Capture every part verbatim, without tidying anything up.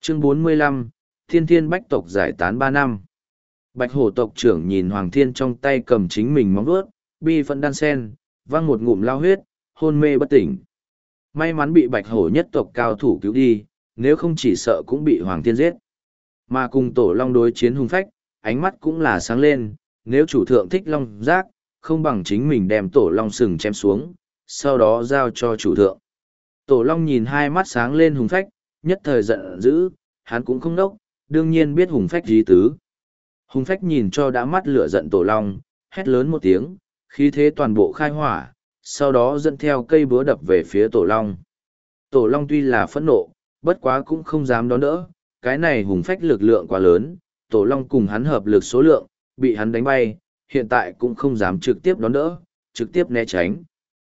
Chương bốn mươi lăm, Thiên Thiên Bách tộc giải tán ba năm. Bạch hổ tộc trưởng nhìn Hoàng Thiên trong tay cầm chính mình móng vuốt, bi phẫn đan sen, văng một ngụm lao huyết, hôn mê bất tỉnh. May mắn bị bạch hổ nhất tộc cao thủ cứu đi, nếu không chỉ sợ cũng bị Hoàng Thiên giết. Mà cùng tổ long đối chiến hung phách, ánh mắt cũng là sáng lên, nếu chủ thượng thích long giác, không bằng chính mình đem tổ long sừng chém xuống, sau đó giao cho chủ thượng. Tổ long nhìn hai mắt sáng lên hung phách, nhất thời giận dữ, hắn cũng không đốc, đương nhiên biết hung phách gì tứ. Hung phách nhìn cho đã mắt lửa giận tổ long, hét lớn một tiếng, khí thế toàn bộ khai hỏa, sau đó dẫn theo cây búa đập về phía tổ long. Tổ long tuy là phẫn nộ, bất quá cũng không dám đón đỡ, cái này hùng phách lực lượng quá lớn, tổ long cùng hắn hợp lực số lượng, bị hắn đánh bay, hiện tại cũng không dám trực tiếp đón đỡ, trực tiếp né tránh.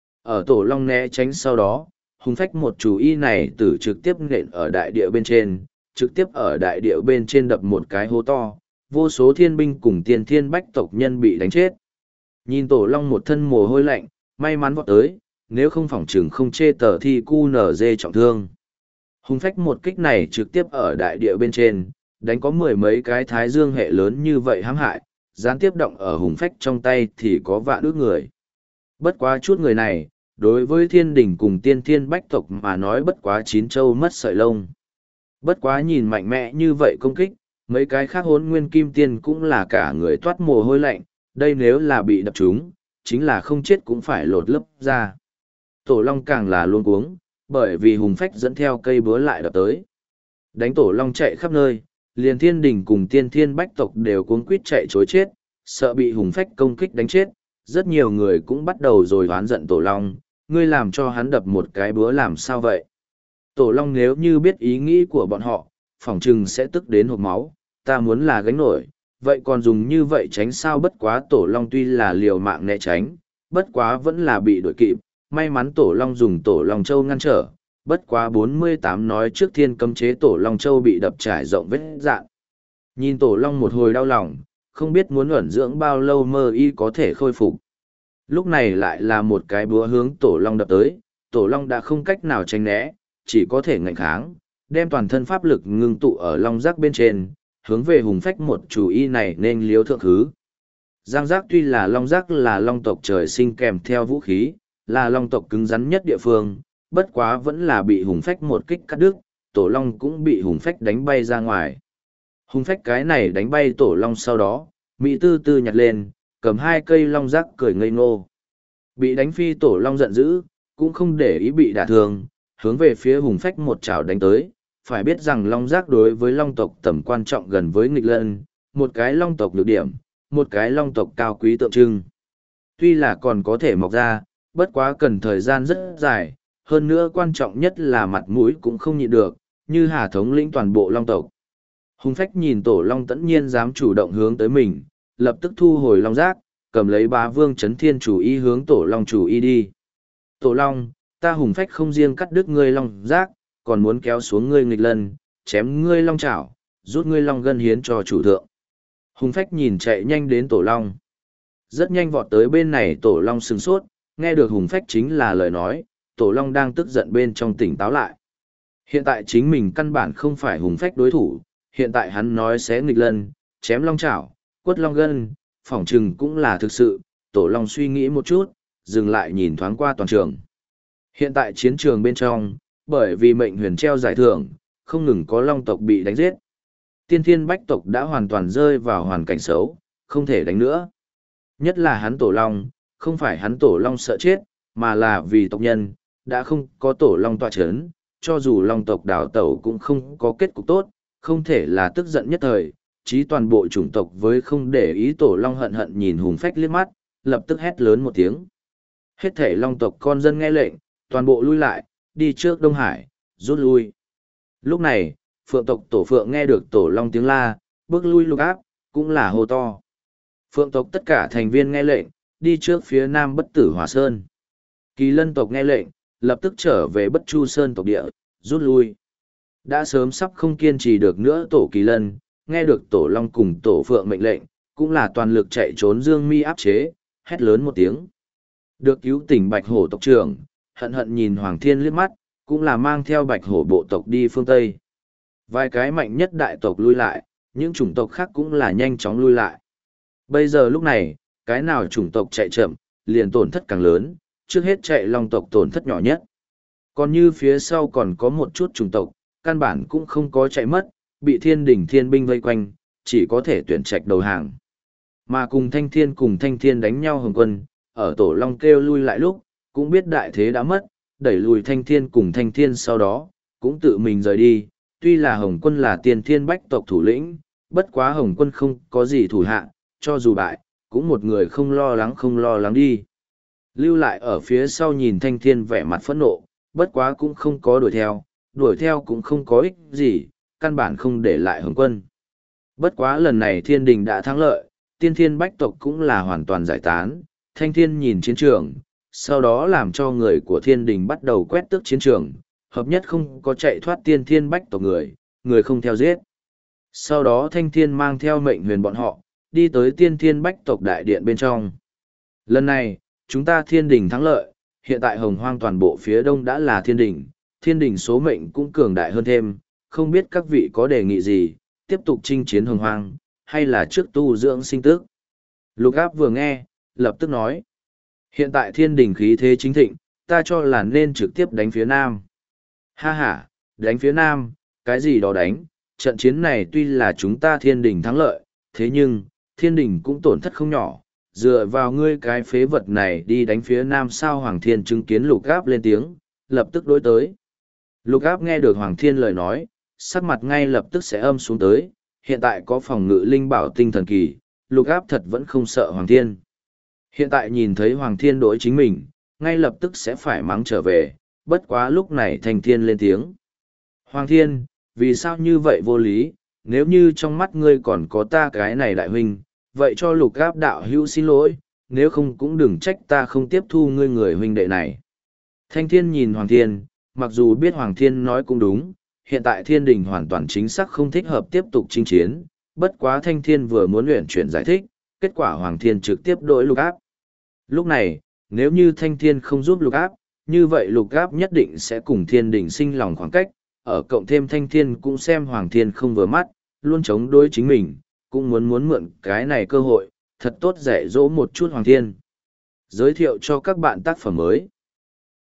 Ở tổ long né tránh sau đó, hùng phách một chú y này tử trực tiếp nện ở đại địa bên trên, trực tiếp ở đại địa bên trên đập một cái hố to, vô số thiên binh cùng tiên thiên bách tộc nhân bị đánh chết. Nhìn tổ long một thân mồ hôi lạnh, may mắn vọt tới, nếu không phỏng chừng không chê tờ thi cu nở dê trọng thương. Hùng phách một kích này trực tiếp ở đại địa bên trên, đánh có mười mấy cái thái dương hệ lớn như vậy hãm hại, gián tiếp động ở hùng phách trong tay thì có vạn ước người. Bất quá chút người này, đối với thiên đình cùng tiên thiên bách tộc mà nói bất quá chín châu mất sợi lông. Bất quá nhìn mạnh mẽ như vậy công kích, mấy cái khác hốn nguyên kim tiên cũng là cả người toát mồ hôi lạnh, đây nếu là bị đập trúng, chính là không chết cũng phải lột lấp ra. Tổ long càng là luôn cuống, bởi vì hùng phách dẫn theo cây búa lại đập tới. Đánh tổ long chạy khắp nơi, liền thiên đình cùng tiên thiên bách tộc đều cuống quýt chạy chối chết, sợ bị hùng phách công kích đánh chết. Rất nhiều người cũng bắt đầu rồi oán giận tổ long, ngươi làm cho hắn đập một cái búa làm sao vậy? Tổ long nếu như biết ý nghĩ của bọn họ, phỏng chừng sẽ tức đến hộc máu, ta muốn là gánh nổi, vậy còn dùng như vậy tránh sao? Bất quá tổ long tuy là liều mạng né tránh, bất quá vẫn là bị đuổi kịp, may mắn tổ long dùng tổ long châu ngăn trở, bất quá bốn mươi tám nói trước thiên cấm chế tổ long châu bị đập trải rộng vết dạn. Nhìn tổ long một hồi đau lòng, không biết muốn ẩn dưỡng bao lâu mơ y có thể khôi phục. Lúc này lại là một cái búa hướng tổ long đập tới, tổ long đã không cách nào tránh né, chỉ có thể ngạnh kháng, đem toàn thân pháp lực ngưng tụ ở long giác bên trên, hướng về hùng phách một chủ y này nên liếu thượng thứ. Giang giác tuy là long giác là long tộc trời sinh kèm theo vũ khí, là long tộc cứng rắn nhất địa phương, bất quá vẫn là bị hùng phách một kích cắt đứt, tổ long cũng bị hùng phách đánh bay ra ngoài. Hùng phách cái này đánh bay tổ long sau đó, Mỹ tư tư nhặt lên, cầm hai cây long giác cười ngây ngô. Bị đánh phi tổ long giận dữ, cũng không để ý bị đả thương, hướng về phía hùng phách một chảo đánh tới. Phải biết rằng long giác đối với long tộc tầm quan trọng gần với nghịch lân, một cái long tộc nhược điểm, một cái long tộc cao quý tượng trưng. Tuy là còn có thể mọc ra, bất quá cần thời gian rất dài, hơn nữa quan trọng nhất là mặt mũi cũng không nhịn được, như Hà thống lĩnh toàn bộ long tộc. Hùng phách nhìn tổ long tất nhiên dám chủ động hướng tới mình, lập tức thu hồi long giác, cầm lấy bá vương chấn thiên chủ y hướng tổ long chủ y đi. Tổ long, ta hùng phách không riêng cắt đứt ngươi long giác, còn muốn kéo xuống ngươi nghịch lân, chém ngươi long chảo, rút ngươi long gân hiến cho chủ thượng. Hùng phách nhìn chạy nhanh đến tổ long. Rất nhanh vọt tới bên này tổ long sừng sốt, nghe được hùng phách chính là lời nói, tổ long đang tức giận bên trong tỉnh táo lại. Hiện tại chính mình căn bản không phải hùng phách đối thủ, hiện tại hắn nói xé nghịch lân, chém long chảo, quất long gân, phỏng chừng cũng là thực sự, tổ long suy nghĩ một chút, dừng lại nhìn thoáng qua toàn trường. Hiện tại chiến trường bên trong, bởi vì mệnh huyền treo giải thưởng, không ngừng có long tộc bị đánh giết. Tiên thiên bách tộc đã hoàn toàn rơi vào hoàn cảnh xấu, không thể đánh nữa. Nhất là hắn tổ long, không phải hắn tổ long sợ chết, mà là vì tộc nhân, đã không có tổ long tọa chấn, cho dù long tộc đào tẩu cũng không có kết cục tốt, không thể là tức giận nhất thời, chí toàn bộ chủng tộc với không để ý tổ long hận hận nhìn hùng phách liếc mắt, lập tức hét lớn một tiếng. Hết thể long tộc con dân nghe lệnh, toàn bộ lui lại, đi trước Đông Hải, rút lui. Lúc này, phượng tộc tổ phượng nghe được tổ long tiếng la, bước lui lục áp, cũng là hô to. Phượng tộc tất cả thành viên nghe lệnh, đi trước phía nam bất tử hỏa sơn. Kỳ lân tộc nghe lệnh, lập tức trở về bất chu sơn tộc địa, rút lui. Đã sớm sắp không kiên trì được nữa tổ kỳ lân, nghe được tổ long cùng tổ phượng mệnh lệnh, cũng là toàn lực chạy trốn dương mi áp chế, hét lớn một tiếng. Được cứu tỉnh bạch hổ tộc trưởng, hận hận nhìn Hoàng Thiên liếc mắt, cũng là mang theo bạch hổ bộ tộc đi phương Tây. Vài cái mạnh nhất đại tộc lui lại, những chủng tộc khác cũng là nhanh chóng lui lại. Bây giờ lúc này, cái nào chủng tộc chạy chậm, liền tổn thất càng lớn, trước hết chạy long tộc tổn thất nhỏ nhất. Còn như phía sau còn có một chút chủng tộc, căn bản cũng không có chạy mất, bị thiên đỉnh thiên binh vây quanh, chỉ có thể tuyển trạch đầu hàng. Mà cùng thanh thiên cùng thanh thiên đánh nhau hồng quân, ở tổ long kêu lui lại lúc, cũng biết đại thế đã mất, đẩy lùi thanh thiên cùng thanh thiên sau đó, cũng tự mình rời đi. Tuy là hồng quân là tiền thiên bách tộc thủ lĩnh, bất quá hồng quân không có gì thủ hạ, cho dù bại, cũng một người không lo lắng không lo lắng đi. Lưu lại ở phía sau nhìn thanh thiên vẻ mặt phẫn nộ, bất quá cũng không có đuổi theo, đuổi theo cũng không có ích gì, căn bản không để lại hồng quân. Bất quá lần này thiên đình đã thắng lợi, tiên thiên bách tộc cũng là hoàn toàn giải tán, thanh thiên nhìn chiến trường, sau đó làm cho người của thiên đình bắt đầu quét tước chiến trường, hợp nhất không có chạy thoát tiên thiên bách tộc người, người không theo giết. Sau đó thanh thiên mang theo mệnh huyền bọn họ, đi tới tiên thiên bách tộc đại điện bên trong. Lần này, chúng ta thiên đình thắng lợi, hiện tại hồng hoang toàn bộ phía đông đã là thiên đình, thiên đình số mệnh cũng cường đại hơn thêm, không biết các vị có đề nghị gì, tiếp tục chinh chiến hồng hoang, hay là trước tu dưỡng sinh tức. Lục áp vừa nghe, lập tức nói, hiện tại thiên đình khí thế chính thịnh, ta cho là nên trực tiếp đánh phía nam. Ha ha, đánh phía nam, cái gì đó đánh, trận chiến này tuy là chúng ta thiên đình thắng lợi, thế nhưng, thiên đình cũng tổn thất không nhỏ, dựa vào ngươi cái phế vật này đi đánh phía nam sao. Hoàng thiên chứng kiến lục áp lên tiếng, lập tức đối tới. Lục áp nghe được Hoàng thiên lời nói, sắc mặt ngay lập tức sẽ âm xuống tới, hiện tại có phòng ngự linh bảo tinh thần kỳ, lục áp thật vẫn không sợ Hoàng thiên. Hiện tại nhìn thấy Hoàng thiên đối chính mình, ngay lập tức sẽ phải mắng trở về, bất quá lúc này thanh thiên lên tiếng. Hoàng thiên, vì sao như vậy vô lý, nếu như trong mắt ngươi còn có ta cái này đại huynh, vậy cho lục áp đạo hữu xin lỗi, nếu không cũng đừng trách ta không tiếp thu ngươi người huynh đệ này. Thanh thiên nhìn Hoàng thiên, mặc dù biết Hoàng thiên nói cũng đúng, hiện tại thiên đình hoàn toàn chính xác không thích hợp tiếp tục chinh chiến, bất quá thanh thiên vừa muốn luyện chuyển giải thích, kết quả Hoàng thiên trực tiếp đổi lục áp. Lúc này, nếu như thanh thiên không giúp lục áp, như vậy lục áp nhất định sẽ cùng thiên đình sinh lòng khoảng cách, ở cộng thêm thanh thiên cũng xem Hoàng thiên không vừa mắt, luôn chống đối chính mình, cũng muốn muốn mượn cái này cơ hội, thật tốt dạy dỗ một chút Hoàng thiên. Giới thiệu cho các bạn tác phẩm mới.